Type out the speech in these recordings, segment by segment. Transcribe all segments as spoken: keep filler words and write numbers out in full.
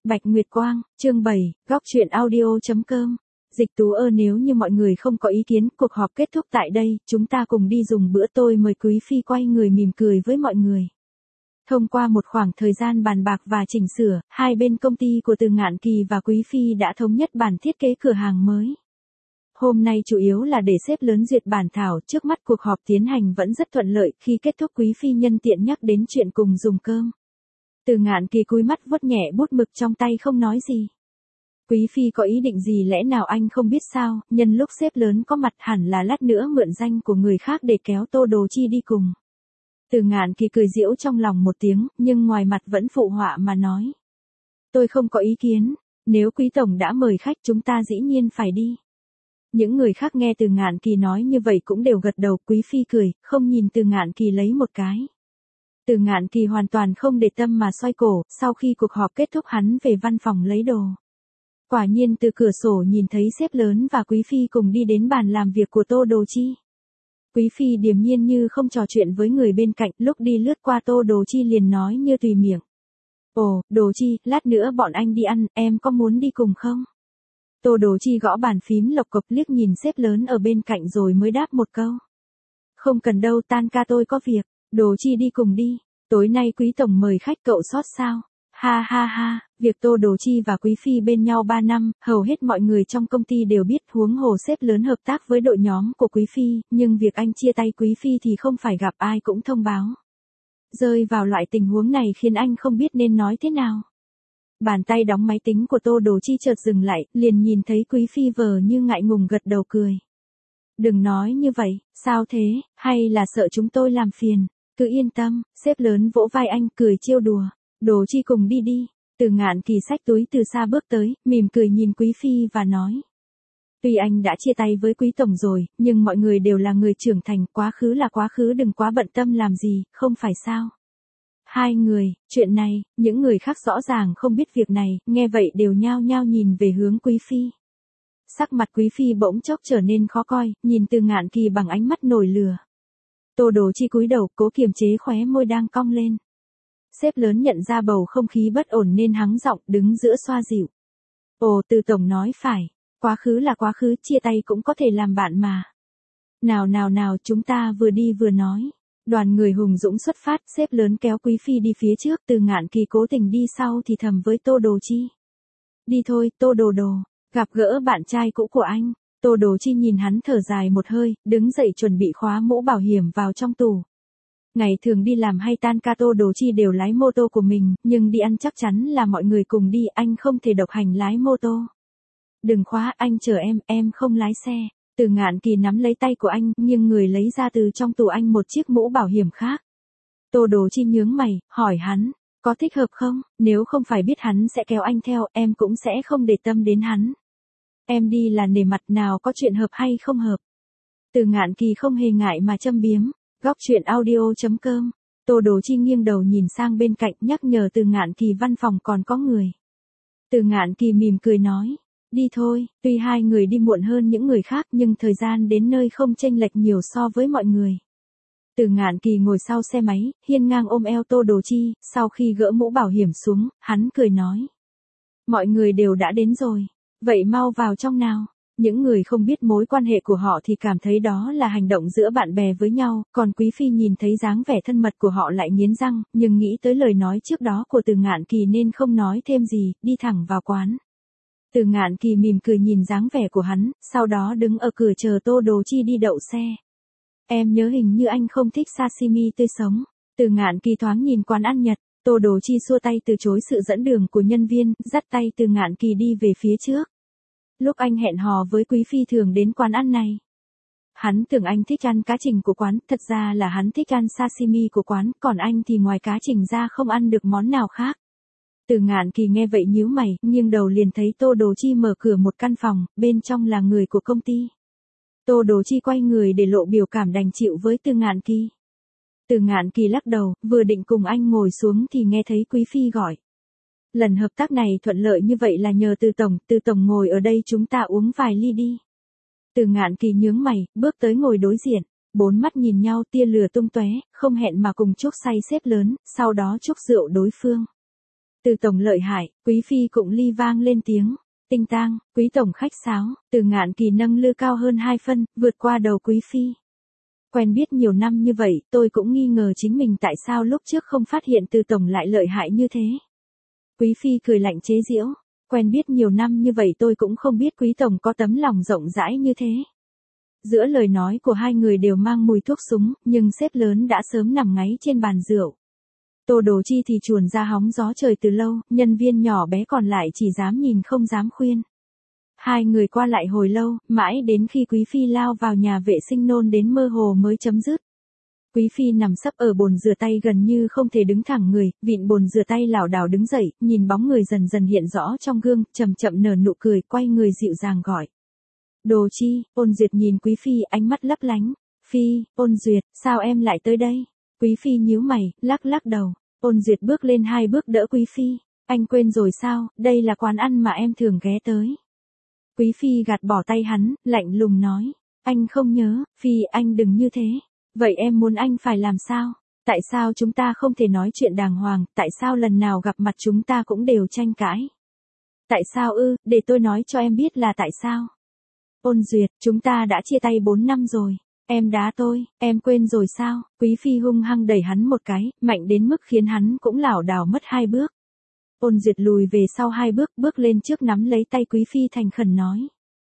Bạch Nguyệt Quang, chương bảy, góc truyện audio.com. Dịch Tú ơ nếu như mọi người không có ý kiến, cuộc họp kết thúc tại đây, chúng ta cùng đi dùng bữa, tôi mời Quý Phi quay người mỉm cười với mọi người. Thông qua một khoảng thời gian bàn bạc và chỉnh sửa, hai bên công ty của Từ Ngạn Kỳ và Quý Phi đã thống nhất bản thiết kế cửa hàng mới. Hôm nay chủ yếu là để sếp lớn duyệt bản thảo, trước mắt cuộc họp tiến hành vẫn rất thuận lợi, khi kết thúc Quý Phi nhân tiện nhắc đến chuyện cùng dùng cơm. Từ Ngạn Kỳ cúi mắt vuốt nhẹ bút mực trong tay không nói gì. Quý Phi có ý định gì lẽ nào anh không biết sao, nhân lúc sếp lớn có mặt hẳn là lát nữa mượn danh của người khác để kéo Tô Đồ Chi đi cùng. Từ Ngạn Kỳ cười giễu trong lòng một tiếng, nhưng ngoài mặt vẫn phụ họa mà nói. Tôi không có ý kiến, nếu Quý Tổng đã mời khách chúng ta dĩ nhiên phải đi. Những người khác nghe Từ Ngạn Kỳ nói như vậy cũng đều gật đầu. Quý Phi cười, không nhìn Từ Ngạn Kỳ lấy một cái. Từ Ngạn Kỳ hoàn toàn không để tâm mà xoay cổ, sau khi cuộc họp kết thúc hắn về văn phòng lấy đồ. Quả nhiên từ cửa sổ nhìn thấy sếp lớn và Quý Phi cùng đi đến bàn làm việc của Tô Đồ Chi. Quý Phi điềm nhiên như không trò chuyện với người bên cạnh, lúc đi lướt qua Tô Đồ Chi liền nói như tùy miệng. Ồ, Đồ Chi, lát nữa bọn anh đi ăn, em có muốn đi cùng không? Tô Đồ Chi gõ bàn phím lộc cộc liếc nhìn sếp lớn ở bên cạnh rồi mới đáp một câu. Không cần đâu, tan ca tôi có việc. Đồ Chi đi cùng đi, tối nay Quý Tổng mời khách cậu sót sao? Ha ha ha, việc Tô Đồ Chi và Quý Phi bên nhau ba năm, hầu hết mọi người trong công ty đều biết, huống hồ sếp lớn hợp tác với đội nhóm của Quý Phi, nhưng việc anh chia tay Quý Phi thì không phải gặp ai cũng thông báo. Rơi vào loại tình huống này khiến anh không biết nên nói thế nào. Bàn tay đóng máy tính của Tô Đồ Chi chợt dừng lại, liền nhìn thấy Quý Phi vờ như ngại ngùng gật đầu cười. Đừng nói như vậy, sao thế, hay là sợ chúng tôi làm phiền? Cứ yên tâm, sếp lớn vỗ vai anh cười trêu đùa. Đồ Chi cùng đi đi. Từ Ngạn Kỳ xách túi từ xa bước tới, mỉm cười nhìn Quý Phi và nói. Tuy anh đã chia tay với Quý Tổng rồi, nhưng mọi người đều là người trưởng thành, quá khứ là quá khứ, đừng quá bận tâm làm gì, không phải sao? Hai người, chuyện này, những người khác rõ ràng không biết việc này, nghe vậy đều nhao nhao nhìn về hướng Quý Phi. Sắc mặt Quý Phi bỗng chốc trở nên khó coi, nhìn Từ Ngạn Kỳ bằng ánh mắt nổi lửa. Tô Đồ Chi cúi đầu, cố kiềm chế khóe môi đang cong lên. Sếp lớn nhận ra bầu không khí bất ổn nên hắng giọng đứng giữa xoa dịu. Ồ, Từ Tổng nói phải, quá khứ là quá khứ, chia tay cũng có thể làm bạn mà. Nào nào nào, chúng ta vừa đi vừa nói. Đoàn người hùng dũng xuất phát, sếp lớn kéo Quý Phi đi phía trước, Từ Ngạn Kỳ cố tình đi sau thì thầm với Tô Đồ Chi. Đi thôi, Tô Đồ Đồ, gặp gỡ bạn trai cũ của anh. Tô Đồ Chi nhìn hắn thở dài một hơi, đứng dậy chuẩn bị khóa mũ bảo hiểm vào trong tủ. Ngày thường đi làm hay tan ca Tô Đồ Chi đều lái mô tô của mình, nhưng đi ăn chắc chắn là mọi người cùng đi, anh không thể độc hành lái mô tô. Đừng khóa, anh chờ em, em không lái xe. Từ Ngạn Kỳ nắm lấy tay của anh, nhưng người lấy ra từ trong tủ anh một chiếc mũ bảo hiểm khác. Tô Đồ Chi nhướng mày, hỏi hắn, có thích hợp không? Nếu không phải biết hắn sẽ kéo anh theo, em cũng sẽ không để tâm đến hắn. Em đi là nể mặt, nào có chuyện hợp hay không hợp. Từ Ngạn Kỳ không hề ngại mà châm biếm. Góc truyện audio.com. Tô Đồ Chi nghiêng đầu nhìn sang bên cạnh, nhắc nhở Từ Ngạn Kỳ văn phòng còn có người. Từ Ngạn Kỳ mỉm cười nói, đi thôi, tuy hai người đi muộn hơn những người khác nhưng thời gian đến nơi không chênh lệch nhiều so với mọi người. Từ Ngạn Kỳ ngồi sau xe máy, hiên ngang ôm eo Tô Đồ Chi, sau khi gỡ mũ bảo hiểm xuống, hắn cười nói. Mọi người đều đã đến rồi, vậy mau vào trong nào. Những người không biết mối quan hệ của họ thì cảm thấy đó là hành động giữa bạn bè với nhau, còn Quý Phi nhìn thấy dáng vẻ thân mật của họ lại nghiến răng, nhưng nghĩ tới lời nói trước đó của Từ Ngạn Kỳ nên không nói thêm gì, đi thẳng vào quán. Từ Ngạn Kỳ mỉm cười nhìn dáng vẻ của hắn, sau đó đứng ở cửa chờ Tô Đồ Chi đi đậu xe. Em nhớ hình như anh không thích sashimi tươi sống. Từ Ngạn Kỳ thoáng nhìn quán ăn Nhật, Tô Đồ Chi xua tay từ chối sự dẫn đường của nhân viên, dắt tay Từ Ngạn Kỳ đi về phía trước. Lúc anh hẹn hò với Quý Phi thường đến quán ăn này. Hắn tưởng anh thích ăn cá trình của quán, thật ra là hắn thích ăn sashimi của quán, còn anh thì ngoài cá trình ra không ăn được món nào khác. Từ Ngạn Kỳ nghe vậy nhíu mày, nghiêng đầu liền thấy Tô Đồ Chi mở cửa một căn phòng, bên trong là người của công ty. Tô Đồ Chi quay người để lộ biểu cảm đành chịu với Từ Ngạn Kỳ. Từ Ngạn Kỳ lắc đầu, vừa định cùng anh ngồi xuống thì nghe thấy Quý Phi gọi. Lần hợp tác này thuận lợi như vậy là nhờ Từ Tổng, Từ Tổng ngồi ở đây chúng ta uống vài ly đi. Từ Ngạn Kỳ nhướng mày, bước tới ngồi đối diện, bốn mắt nhìn nhau tia lửa tung tóe, không hẹn mà cùng chúc say sếp lớn, sau đó chúc rượu đối phương. Từ tổng lợi hại, Quý Phi cũng ly vang lên tiếng. Tinh tang, Quý tổng khách sáo, Từ Ngạn Kỳ nâng lư cao hơn hai phân, vượt qua đầu Quý Phi. Quen biết nhiều năm như vậy, tôi cũng nghi ngờ chính mình tại sao lúc trước không phát hiện Từ tổng lại lợi hại như thế. Quý Phi cười lạnh chế giễu. Quen biết nhiều năm như vậy tôi cũng không biết Quý tổng có tấm lòng rộng rãi như thế. Giữa lời nói của hai người đều mang mùi thuốc súng, nhưng sếp lớn đã sớm nằm ngáy trên bàn rượu. Tô Đồ Chi thì chuồn ra hóng gió trời từ lâu, nhân viên nhỏ bé còn lại chỉ dám nhìn không dám khuyên. Hai người qua lại hồi lâu, mãi đến khi Quý Phi lao vào nhà vệ sinh nôn đến mơ hồ mới chấm dứt. Quý Phi nằm sấp ở bồn rửa tay gần như không thể đứng thẳng người, vịn bồn rửa tay lảo đảo đứng dậy, nhìn bóng người dần dần hiện rõ trong gương, chậm chậm nở nụ cười, quay người dịu dàng gọi. Đồ Chi, Ôn Duyệt nhìn Quý Phi ánh mắt lấp lánh. Phi, Ôn Duyệt, sao em lại tới đây? Quý Phi nhíu mày, lắc lắc đầu. Ôn Duyệt bước lên hai bước đỡ Quý Phi. Anh quên rồi sao, đây là quán ăn mà em thường ghé tới. Quý Phi gạt bỏ tay hắn, lạnh lùng nói. Anh không nhớ, Phi anh đừng như thế. Vậy em muốn anh phải làm sao? Tại sao chúng ta không thể nói chuyện đàng hoàng, tại sao lần nào gặp mặt chúng ta cũng đều tranh cãi? Tại sao ư, để tôi nói cho em biết là tại sao? Ôn Duyệt, chúng ta đã chia tay bốn năm rồi. Em đá tôi, em quên rồi sao? Quý Phi hung hăng đẩy hắn một cái, mạnh đến mức khiến hắn cũng lảo đảo mất hai bước. Ôn Duyệt lùi về sau hai bước, bước lên trước nắm lấy tay Quý Phi thành khẩn nói.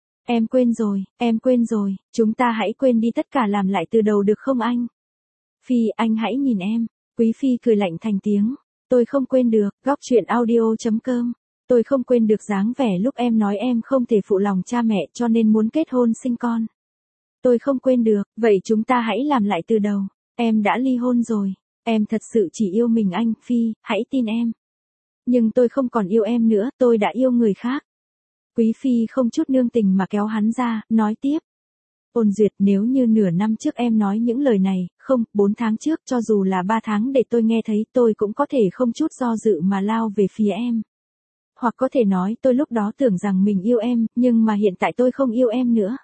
Em quên rồi, em quên rồi, chúng ta hãy quên đi tất cả làm lại từ đầu được không anh? Phi, anh hãy nhìn em. Quý Phi cười lạnh thành tiếng. Tôi không quên được, góc truyện audio chấm com. Tôi không quên được dáng vẻ lúc em nói em không thể phụ lòng cha mẹ cho nên muốn kết hôn sinh con. Tôi không quên được, vậy chúng ta hãy làm lại từ đầu. Em đã ly hôn rồi, em thật sự chỉ yêu mình anh, Phi, hãy tin em. Nhưng tôi không còn yêu em nữa, tôi đã yêu người khác. Quý Phi không chút nương tình mà kéo hắn ra, nói tiếp. Ôn Duyệt, nếu như nửa năm trước em nói những lời này, không, bốn tháng trước, cho dù là ba tháng để tôi nghe thấy, tôi cũng có thể không chút do dự mà lao về phía em. Hoặc có thể nói tôi lúc đó tưởng rằng mình yêu em, nhưng mà hiện tại tôi không yêu em nữa.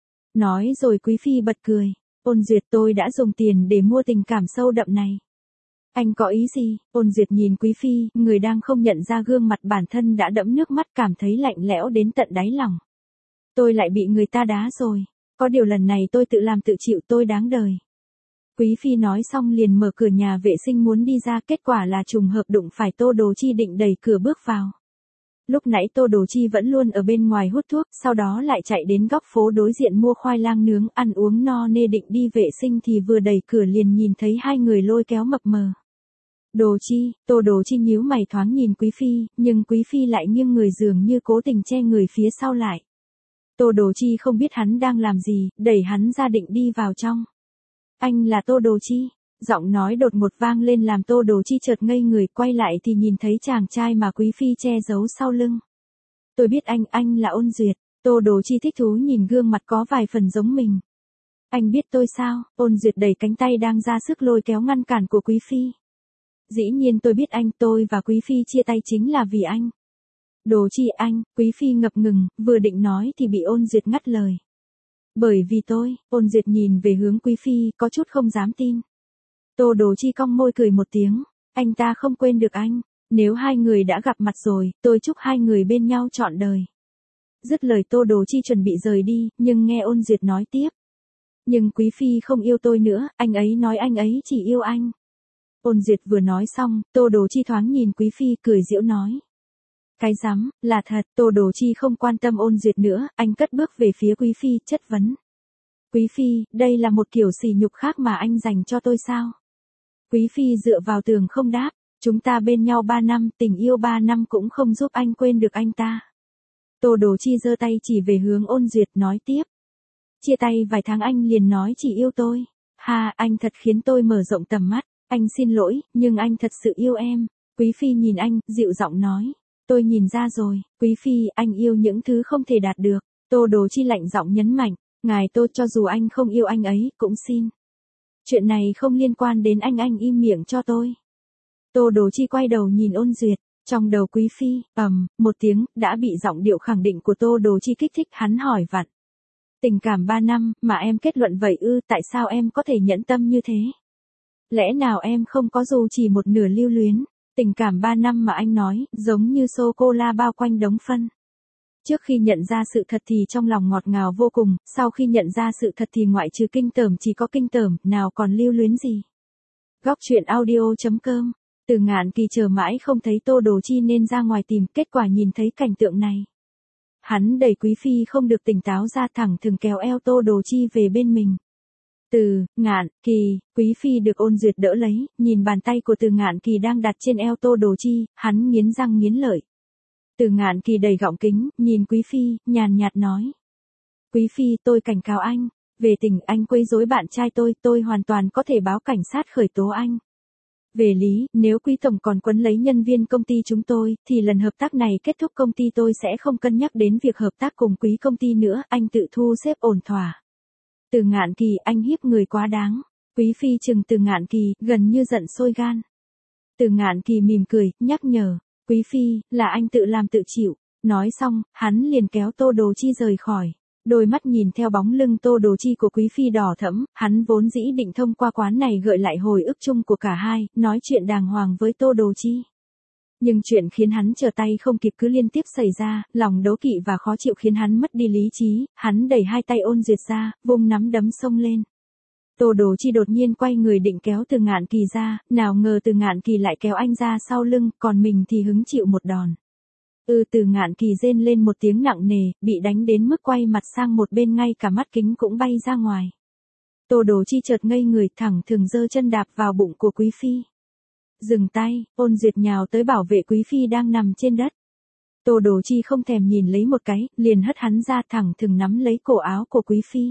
Nói rồi Quý Phi bật cười. Ôn Duyệt, tôi đã dùng tiền để mua tình cảm sâu đậm này. Anh có ý gì? Ôn Duyệt nhìn Quý Phi, người đang không nhận ra gương mặt bản thân đã đẫm nước mắt, cảm thấy lạnh lẽo đến tận đáy lòng. Tôi lại bị người ta đá rồi. Có điều lần này tôi tự làm tự chịu, tôi đáng đời. Quý Phi nói xong liền mở cửa nhà vệ sinh muốn đi ra, kết quả là trùng hợp đụng phải Tô Đồ Chi định đẩy cửa bước vào. Lúc nãy Tô Đồ Chi vẫn luôn ở bên ngoài hút thuốc, sau đó lại chạy đến góc phố đối diện mua khoai lang nướng, ăn uống no nê định đi vệ sinh thì vừa đẩy cửa liền nhìn thấy hai người lôi kéo mập mờ. Đồ Chi, Tô Đồ Chi nhíu mày thoáng nhìn Quý Phi, nhưng Quý Phi lại nghiêng người dường như cố tình che người phía sau lại. Tô Đồ Chi không biết hắn đang làm gì, đẩy hắn ra định đi vào trong. Anh là Tô Đồ Chi. Giọng nói đột ngột vang lên làm Tô Đồ Chi chợt ngây người, quay lại thì nhìn thấy chàng trai mà Quý Phi che giấu sau lưng. Tôi biết anh, anh là Ôn Duyệt. Tô Đồ Chi thích thú nhìn gương mặt có vài phần giống mình. Anh biết tôi sao? Ôn Duyệt đẩy cánh tay đang ra sức lôi kéo ngăn cản của Quý Phi. Dĩ nhiên tôi biết anh, tôi và Quý Phi chia tay chính là vì anh. Đồ Chi anh, Quý Phi ngập ngừng, vừa định nói thì bị Ôn Duyệt ngắt lời. Bởi vì tôi, Ôn Duyệt nhìn về hướng Quý Phi, có chút không dám tin. Tô Đồ Chi cong môi cười một tiếng, anh ta không quên được anh, nếu hai người đã gặp mặt rồi, tôi chúc hai người bên nhau trọn đời. Dứt lời Tô Đồ Chi chuẩn bị rời đi, nhưng nghe Ôn Duyệt nói tiếp. Nhưng Quý Phi không yêu tôi nữa, anh ấy nói anh ấy chỉ yêu anh. Ôn Duyệt vừa nói xong, Tô Đồ Chi thoáng nhìn Quý Phi cười giễu nói. Cái rắm, là thật, Tô Đồ Chi không quan tâm Ôn Duyệt nữa, anh cất bước về phía Quý Phi, chất vấn. Quý Phi, đây là một kiểu sỉ nhục khác mà anh dành cho tôi sao? Quý Phi dựa vào tường không đáp, chúng ta bên nhau ba năm, tình yêu ba năm cũng không giúp anh quên được anh ta. Tô Đồ Chi giơ tay chỉ về hướng Ôn Duyệt nói tiếp. Chia tay vài tháng anh liền nói chỉ yêu tôi. Ha, anh thật khiến tôi mở rộng tầm mắt, anh xin lỗi, nhưng anh thật sự yêu em. Quý Phi nhìn anh, dịu giọng nói. Tôi nhìn ra rồi, Quý Phi, anh yêu những thứ không thể đạt được. Tô Đồ Chi lạnh giọng nhấn mạnh, ngài Tô cho dù anh không yêu anh ấy, cũng xin. Chuyện này không liên quan đến anh anh im miệng cho tôi. Tô Đồ Chi quay đầu nhìn Ôn Duyệt, trong đầu Quý Phi, ầm, một tiếng, đã bị giọng điệu khẳng định của Tô Đồ Chi kích thích, hắn hỏi vặn. Tình cảm ba năm, mà em kết luận vậy ư, tại sao em có thể nhẫn tâm như thế? Lẽ nào em không có dù chỉ một nửa lưu luyến? Tình cảm ba năm mà anh nói, giống như sô-cô-la bao quanh đống phân. Trước khi nhận ra sự thật thì trong lòng ngọt ngào vô cùng, sau khi nhận ra sự thật thì ngoại trừ kinh tởm chỉ có kinh tởm, nào còn lưu luyến gì. Góc truyện audio chấm com. Từ Ngạn Kỳ chờ mãi không thấy Tô Đồ Chi nên ra ngoài tìm, kết quả nhìn thấy cảnh tượng này. Hắn đẩy Quý Phi không được tỉnh táo ra, thẳng thừng kéo eo Tô Đồ Chi về bên mình. Từ Ngạn Kỳ, Quý Phi được Ôn Duyệt đỡ lấy, nhìn bàn tay của Từ Ngạn Kỳ đang đặt trên eo Tô Đồ Chi, hắn nghiến răng nghiến lợi. Từ Ngạn Kỳ đầy gọng kính, nhìn Quý Phi, nhàn nhạt nói. Quý Phi, tôi cảnh cáo anh, về tình anh quấy rối bạn trai tôi, tôi hoàn toàn có thể báo cảnh sát khởi tố anh. Về lý, nếu Quý Tổng còn quấn lấy nhân viên công ty chúng tôi, thì lần hợp tác này kết thúc công ty tôi sẽ không cân nhắc đến việc hợp tác cùng Quý công ty nữa, anh tự thu xếp ổn thỏa. Từ Ngạn Kỳ, anh hiếp người quá đáng. Quý Phi trừng Từ Ngạn Kỳ, gần như giận sôi gan. Từ Ngạn Kỳ mỉm cười, nhắc nhở. Quý Phi, là anh tự làm tự chịu. Nói xong, hắn liền kéo Tô Đồ Chi rời khỏi. Đôi mắt nhìn theo bóng lưng Tô Đồ Chi của Quý Phi đỏ thẫm, hắn vốn dĩ định thông qua quán này gợi lại hồi ức chung của cả hai, nói chuyện đàng hoàng với Tô Đồ Chi. Nhưng chuyện khiến hắn trở tay không kịp cứ liên tiếp xảy ra, lòng đố kỵ và khó chịu khiến hắn mất đi lý trí, hắn đẩy hai tay Ôn Duyệt ra, vung nắm đấm xông lên. Tô Đồ Chi đột nhiên quay người định kéo Từ Ngạn Kỳ ra, nào ngờ Từ Ngạn Kỳ lại kéo anh ra sau lưng, còn mình thì hứng chịu một đòn. Ừ Từ Ngạn Kỳ rên lên một tiếng nặng nề, bị đánh đến mức quay mặt sang một bên, ngay cả mắt kính cũng bay ra ngoài. Tô Đồ Chi chợt ngây người, thẳng thừng giơ chân đạp vào bụng của Quý Phi. Dừng tay, Ôn Duyệt nhào tới bảo vệ Quý Phi đang nằm trên đất. Tô Đồ Chi không thèm nhìn lấy một cái, liền hất hắn ra, thẳng thừng nắm lấy cổ áo của Quý Phi.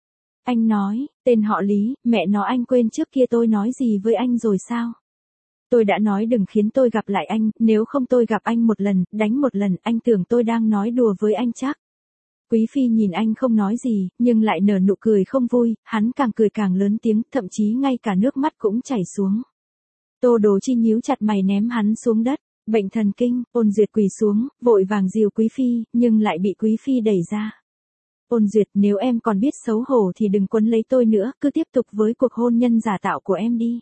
Anh nói, tên họ Lý, mẹ nó anh quên trước kia tôi nói gì với anh rồi sao? Tôi đã nói đừng khiến tôi gặp lại anh, nếu không tôi gặp anh một lần, đánh một lần, anh tưởng tôi đang nói đùa với anh chắc. Quý Phi nhìn anh không nói gì, nhưng lại nở nụ cười không vui, hắn càng cười càng lớn tiếng, thậm chí ngay cả nước mắt cũng chảy xuống. Tô Đồ Chi nhíu chặt mày ném hắn xuống đất, bệnh thần kinh. Ôn Duyệt quỳ xuống, vội vàng dìu Quý Phi, nhưng lại bị Quý Phi đẩy ra. Ôn Duyệt, nếu em còn biết xấu hổ thì đừng quấn lấy tôi nữa, cứ tiếp tục với cuộc hôn nhân giả tạo của em đi.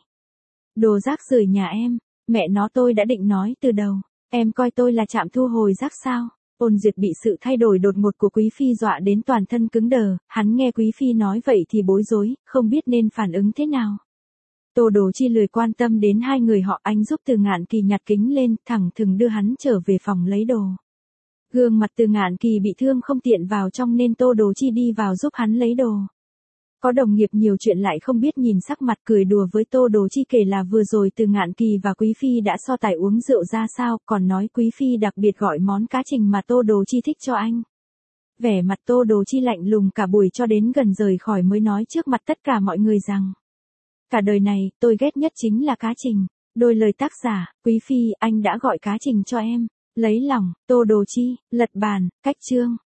Đồ rác rưởi nhà em, mẹ nó tôi đã định nói từ đầu, em coi tôi là trạm thu hồi rác sao? Ôn Duyệt bị sự thay đổi đột ngột của Quý Phi dọa đến toàn thân cứng đờ, hắn nghe Quý Phi nói vậy thì bối rối, không biết nên phản ứng thế nào. Tô Đồ Chi lười quan tâm đến hai người họ, anh giúp Từ Ngạn Kỳ nhặt kính lên, thẳng thừng đưa hắn trở về phòng lấy đồ. Gương mặt Từ Ngạn Kỳ bị thương không tiện vào trong nên Tô Đồ Chi đi vào giúp hắn lấy đồ. Có đồng nghiệp nhiều chuyện lại không biết nhìn sắc mặt, cười đùa với Tô Đồ Chi kể là vừa rồi Từ Ngạn Kỳ và Quý Phi đã so tài uống rượu ra sao, còn nói Quý Phi đặc biệt gọi món cá trình mà Tô Đồ Chi thích cho anh. Vẻ mặt Tô Đồ Chi lạnh lùng cả buổi cho đến gần rời khỏi mới nói trước mặt tất cả mọi người rằng. Cả đời này, tôi ghét nhất chính là cá trình. Đôi lời tác giả, Quý Phi, anh đã gọi cá trình cho em. Lấy lòng, Tô Đồ Chi, lật bàn, cách chương.